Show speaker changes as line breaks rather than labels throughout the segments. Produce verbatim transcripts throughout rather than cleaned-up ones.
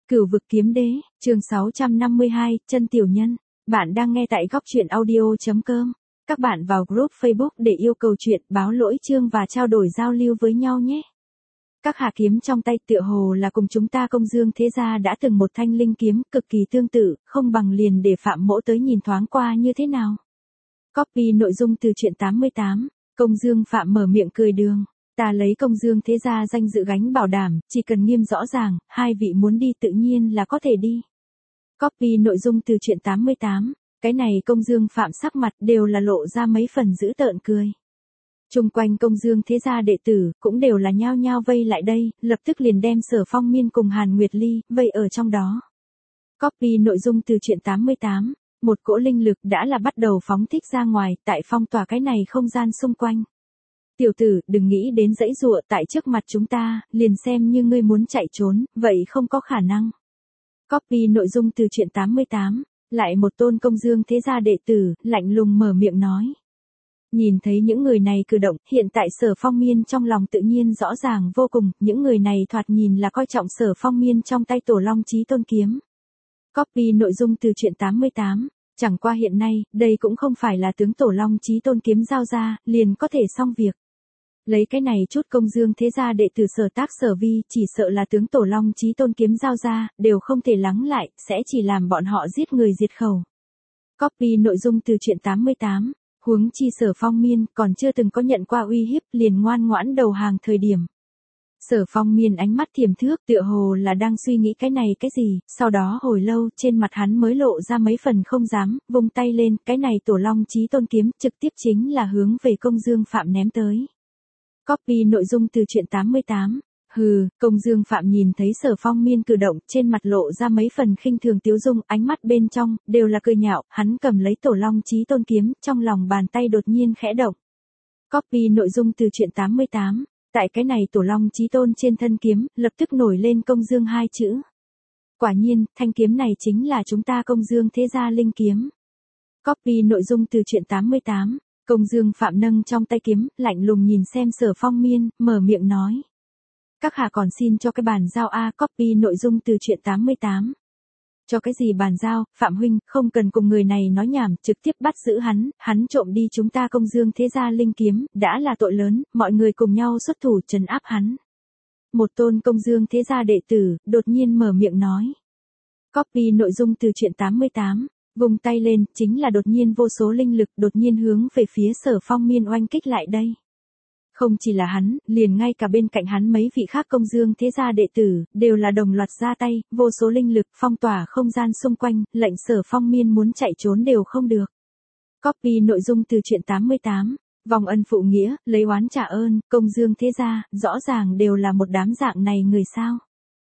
Cửu vực kiếm đế, chương sáu trăm năm mươi hai, chân tiểu nhân. Bạn đang nghe tại góc truyện audio.com. Các bạn vào group Facebook để yêu cầu chuyện, báo lỗi chương và trao đổi giao lưu với nhau nhé. Các hạ kiếm trong tay tựa hồ là cùng chúng ta Công Dương thế gia đã từng một thanh linh kiếm cực kỳ tương tự, không bằng liền để Phạm Mỗ tới nhìn thoáng qua như thế nào. Copy nội dung từ truyện tám mươi tám, Công Dương Phạm mở miệng cười đường. Ta lấy Công Dương thế gia danh dự gánh bảo đảm, chỉ cần nghiêm rõ ràng, hai vị muốn đi tự nhiên là có thể đi. Copy nội dung từ truyện tám mươi tám, cái này Công Dương Phạm sắc mặt đều là lộ ra mấy phần dữ tợn cười. Trung quanh Công Dương thế gia đệ tử cũng đều là nhao nhao vây lại đây, lập tức liền đem Sở Phong Miên cùng Hàn Nguyệt Ly vây ở trong đó. Copy nội dung từ truyện tám mươi tám, một cỗ linh lực đã là bắt đầu phóng thích ra ngoài, tại phong tỏa cái này không gian xung quanh. Tiểu tử, đừng nghĩ đến dãy dụa tại trước mặt chúng ta, liền xem như ngươi muốn chạy trốn, vậy không có khả năng. Copy nội dung từ truyện tám mươi tám, lại một tôn Công Dương thế gia đệ tử, lạnh lùng mở miệng nói. Nhìn thấy những người này cử động, hiện tại Sở Phong Miên trong lòng tự nhiên rõ ràng vô cùng, những người này thoạt nhìn là coi trọng Sở Phong Miên trong tay Tổ Long Chí Tôn kiếm. Copy nội dung từ truyện tám mươi tám, chẳng qua hiện nay, đây cũng không phải là tướng Tổ Long Chí Tôn kiếm giao ra, liền có thể xong việc. Lấy cái này chút Công Dương thế gia đệ tử Sở Tác Sở Vi, chỉ sợ là tướng Tổ Long Chí Tôn kiếm giao ra, đều không thể lắng lại, sẽ chỉ làm bọn họ giết người diệt khẩu. Copy nội dung từ truyện tám mươi tám, huống chi Sở Phong Miên còn chưa từng có nhận qua uy hiếp, liền ngoan ngoãn đầu hàng thời điểm. Sở Phong Miên ánh mắt thiềm thước tựa hồ là đang suy nghĩ cái này cái gì, sau đó hồi lâu trên mặt hắn mới lộ ra mấy phần không dám, vung tay lên, cái này Tổ Long Chí Tôn kiếm trực tiếp chính là hướng về Công Dương Phạm ném tới. Copy nội dung từ truyện tám mươi tám, hừ, Công Dương Phạm nhìn thấy Sở Phong Miên cử động, trên mặt lộ ra mấy phần khinh thường tiếu dung, ánh mắt bên trong đều là cười nhạo, hắn cầm lấy Tổ Long Chí Tôn kiếm, trong lòng bàn tay đột nhiên khẽ động. Copy nội dung từ truyện tám mươi tám, tại cái này Tổ Long Chí Tôn trên thân kiếm, lập tức nổi lên Công Dương hai chữ. Quả nhiên, thanh kiếm này chính là chúng ta Công Dương thế gia linh kiếm. Copy nội dung từ truyện tám mươi tám, Công Dương Phạm nâng trong tay kiếm, lạnh lùng nhìn xem Sở Phong Miên, mở miệng nói. Các hạ còn xin cho cái bàn giao a. Copy nội dung từ truyện tám mươi tám. Cho cái gì bàn giao, Phạm huynh, không cần cùng người này nói nhảm, trực tiếp bắt giữ hắn, hắn trộm đi chúng ta Công Dương thế gia linh kiếm, đã là tội lớn, mọi người cùng nhau xuất thủ trấn áp hắn. Một tôn Công Dương thế gia đệ tử, đột nhiên mở miệng nói. Copy nội dung từ truyện tám mươi tám. Vùng tay lên, chính là đột nhiên vô số linh lực đột nhiên hướng về phía Sở Phong Miên oanh kích lại đây. Không chỉ là hắn, liền ngay cả bên cạnh hắn mấy vị khác Công Dương thế gia đệ tử, đều là đồng loạt ra tay, vô số linh lực phong tỏa không gian xung quanh, lệnh Sở Phong Miên muốn chạy trốn đều không được. Copy nội dung từ truyện tám mươi tám, vòng ân phụ nghĩa, lấy oán trả ơn, Công Dương thế gia, rõ ràng đều là một đám dạng này người sao.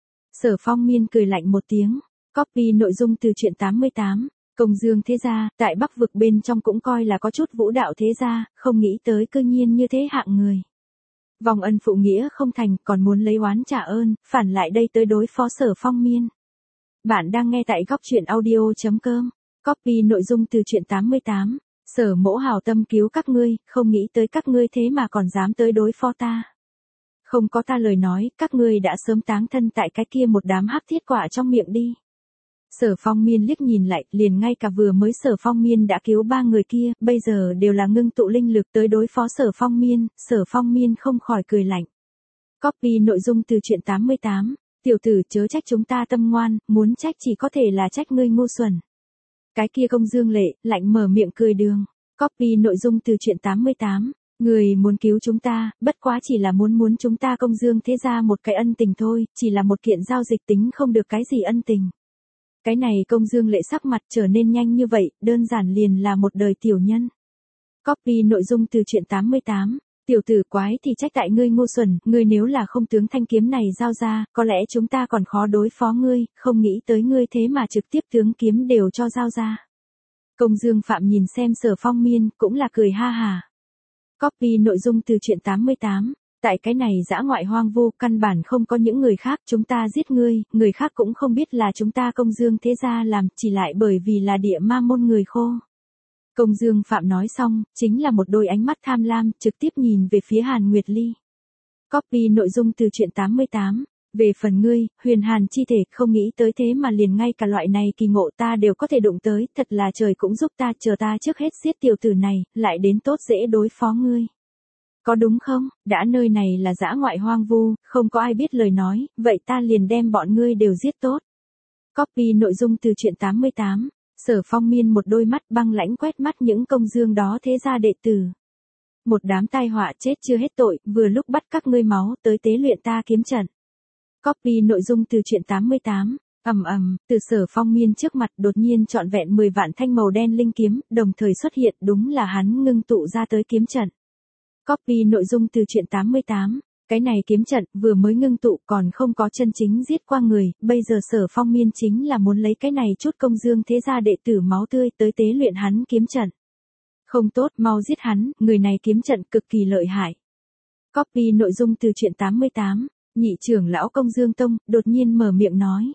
Sở Phong Miên cười lạnh một tiếng. Copy nội dung từ truyện tám mươi tám. Công Dương thế gia, tại Bắc vực bên trong cũng coi là có chút vũ đạo thế gia, không nghĩ tới cư nhiên như thế hạng người. Vòng ân phụ nghĩa không thành, còn muốn lấy oán trả ơn, phản lại đây tới đối phó Sở Phong Miên. Bạn đang nghe tại góc truyện audio.com. Copy nội dung từ truyện tám mươi tám. Sở mỗ hào tâm cứu các ngươi, không nghĩ tới các ngươi thế mà còn dám tới đối phó ta. Không có ta lời nói, các ngươi đã sớm táng thân tại cái kia một đám hắc thiết quả trong miệng đi. Sở Phong Miên liếc nhìn lại, liền ngay cả vừa mới Sở Phong Miên đã cứu ba người kia, bây giờ đều là ngưng tụ linh lực tới đối phó Sở Phong Miên, Sở Phong Miên không khỏi cười lạnh. Copy nội dung từ truyện tám mươi tám, tiểu tử chớ trách chúng ta tâm ngoan, muốn trách chỉ có thể là trách ngươi ngu xuẩn. Cái kia Công Dương Lệ, lạnh mở miệng cười đường. Copy nội dung từ truyện tám mươi tám, người muốn cứu chúng ta, bất quá chỉ là muốn muốn chúng ta Công Dương thế gia một cái ân tình thôi, chỉ là một kiện giao dịch tính không được cái gì ân tình. Cái này Công Dương Lệ sắc mặt trở nên nhanh như vậy, đơn giản liền là một đời tiểu nhân. Copy nội dung từ truyện tám mươi tám, tiểu tử quái thì trách tại ngươi ngu xuẩn, ngươi nếu là không tướng thanh kiếm này giao ra, có lẽ chúng ta còn khó đối phó ngươi, không nghĩ tới ngươi thế mà trực tiếp tướng kiếm đều cho giao ra. Công Dương Phạm nhìn xem Sở Phong Miên, cũng là cười ha hà. Copy nội dung từ truyện tám mươi tám. Tại cái này dã ngoại hoang vu, căn bản không có những người khác, chúng ta giết ngươi, người khác cũng không biết là chúng ta Công Dương thế gia làm, chỉ lại bởi vì là địa ma môn người khô. Công Dương Phạm nói xong, chính là một đôi ánh mắt tham lam, trực tiếp nhìn về phía Hàn Nguyệt Ly. Copy nội dung từ truyện tám mươi tám. Về phần ngươi, huyền hàn chi thể, không nghĩ tới thế mà liền ngay cả loại này kỳ ngộ ta đều có thể đụng tới, thật là trời cũng giúp ta, chờ ta trước hết giết tiểu tử này, lại đến tốt dễ đối phó ngươi. Có đúng không, đã nơi này là dã ngoại hoang vu, không có ai biết lời nói, vậy ta liền đem bọn ngươi đều giết tốt. Copy nội dung từ truyện tám mươi tám, Sở Phong Miên một đôi mắt băng lãnh quét mắt những công dương đó thế gia đệ tử. Một đám tai họa chết chưa hết tội, vừa lúc bắt các ngươi máu tới tế luyện ta kiếm trận. Copy nội dung từ truyện tám mươi tám, ầm ầm, từ Sở Phong Miên trước mặt đột nhiên trọn vẹn mười vạn thanh màu đen linh kiếm, đồng thời xuất hiện, đúng là hắn ngưng tụ ra tới kiếm trận. Copy nội dung từ truyện tám mươi tám, cái này kiếm trận vừa mới ngưng tụ còn không có chân chính giết qua người, bây giờ Sở Phong Miên chính là muốn lấy cái này chút công dương thế gia đệ tử máu tươi tới tế luyện hắn kiếm trận. Không tốt, mau giết hắn, người này kiếm trận cực kỳ lợi hại. Copy nội dung từ truyện tám mươi tám, nhị trưởng lão Công Dương Tông đột nhiên mở miệng nói.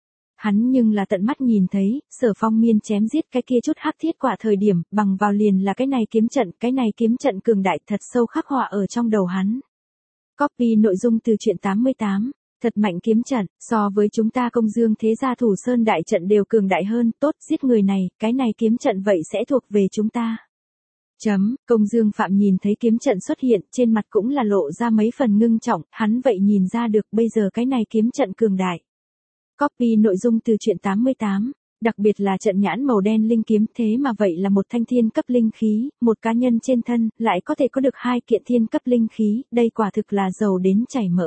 Hắn nhưng là tận mắt nhìn thấy, Sở Phong Miên chém giết cái kia chút hắc thiết quả thời điểm, bằng vào liền là cái này kiếm trận, cái này kiếm trận cường đại thật sâu khắc họa ở trong đầu hắn. Copy nội dung từ truyện tám mươi tám, thật mạnh kiếm trận, so với chúng ta Công Dương thế gia Thủ Sơn đại trận đều cường đại hơn, tốt giết người này, cái này kiếm trận vậy sẽ thuộc về chúng ta. Chấm, Công Dương Phạm nhìn thấy kiếm trận xuất hiện, trên mặt cũng là lộ ra mấy phần ngưng trọng, hắn vậy nhìn ra được bây giờ cái này kiếm trận cường đại. Copy nội dung từ truyện tám mươi tám, đặc biệt là trận nhãn màu đen linh kiếm, thế mà vậy là một thanh thiên cấp linh khí, một cá nhân trên thân lại có thể có được hai kiện thiên cấp linh khí, đây quả thực là giàu đến chảy mỡ.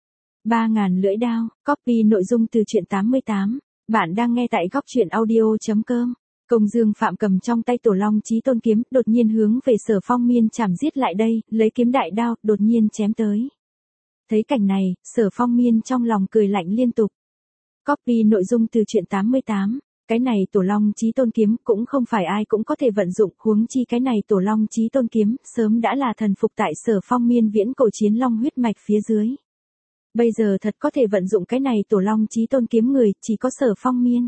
ba ngàn lưỡi đao, copy nội dung từ truyện tám mươi tám, bạn đang nghe tại góc truyện audio chấm com. Công Dương Phạm cầm trong tay Tổ Long Chí Tôn kiếm, đột nhiên hướng về Sở Phong Miên chảm giết lại đây, lấy kiếm đại đao, đột nhiên chém tới. Thấy cảnh này, Sở Phong Miên trong lòng cười lạnh liên tục. Copy nội dung từ truyện tám mươi tám, cái này Tổ Long Chí Tôn kiếm cũng không phải ai cũng có thể vận dụng, huống chi cái này Tổ Long Chí Tôn kiếm sớm đã là thần phục tại Sở Phong Miên viễn cổ chiến long huyết mạch phía dưới. Bây giờ thật có thể vận dụng cái này Tổ Long Chí Tôn kiếm người, chỉ có Sở Phong Miên.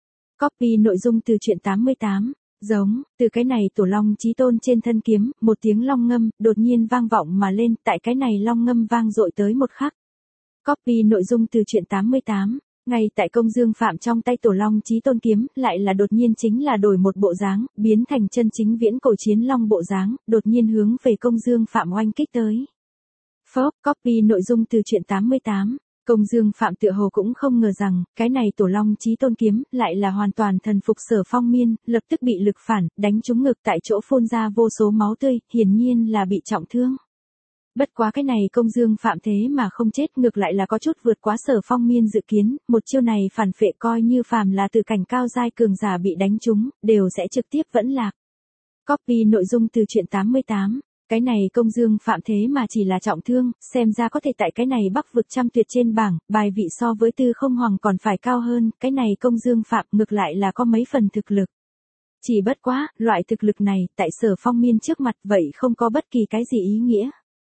Copy nội dung từ truyện tám mươi tám, giống, từ cái này Tổ Long Chí Tôn trên thân kiếm, một tiếng long ngâm, đột nhiên vang vọng mà lên, tại cái này long ngâm vang dội tới một khắc. Copy nội dung từ truyện tám mươi tám, ngay tại Công Dương Phạm trong tay Tổ Long Chí Tôn kiếm, lại là đột nhiên chính là đổi một bộ dáng, biến thành chân chính viễn cổ chiến long bộ dáng, đột nhiên hướng về Công Dương Phạm oanh kích tới. Phốc, copy nội dung từ truyện tám mươi tám. Công Dương Phạm tựa hồ cũng không ngờ rằng, cái này Tổ Long Chí Tôn kiếm, lại là hoàn toàn thần phục Sở Phong Miên, lập tức bị lực phản, đánh trúng ngực tại chỗ phun ra vô số máu tươi, hiển nhiên là bị trọng thương. Bất quá cái này Công Dương Phạm thế mà không chết, ngược lại là có chút vượt quá Sở Phong Miên dự kiến, một chiêu này phản phệ coi như phàm là từ cảnh cao giai cường giả bị đánh trúng, đều sẽ trực tiếp vẫn lạc. Copy nội dung từ truyện tám mươi tám. Cái này Công Dương Phạm thế mà chỉ là trọng thương, xem ra có thể tại cái này Bắc vực trăm tuyệt trên bảng, bài vị so với Tư Không Hoàng còn phải cao hơn, cái này Công Dương Phạm ngược lại là có mấy phần thực lực. Chỉ bất quá, loại thực lực này, tại Sở Phong Miên trước mặt vậy không có bất kỳ cái gì ý nghĩa.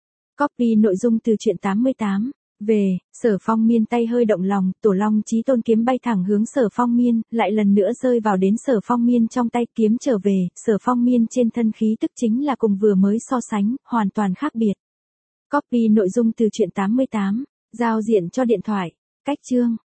Copy nội dung từ truyện tám mươi tám. Về, Sở Phong Miên tay hơi động lòng, Tổ Long Chí Tôn kiếm bay thẳng hướng Sở Phong Miên, lại lần nữa rơi vào đến Sở Phong Miên trong tay, kiếm trở về, Sở Phong Miên trên thân khí tức chính là cùng vừa mới so sánh, hoàn toàn khác biệt. Copy nội dung từ truyện tám mươi tám, giao diện cho điện thoại, cách chương.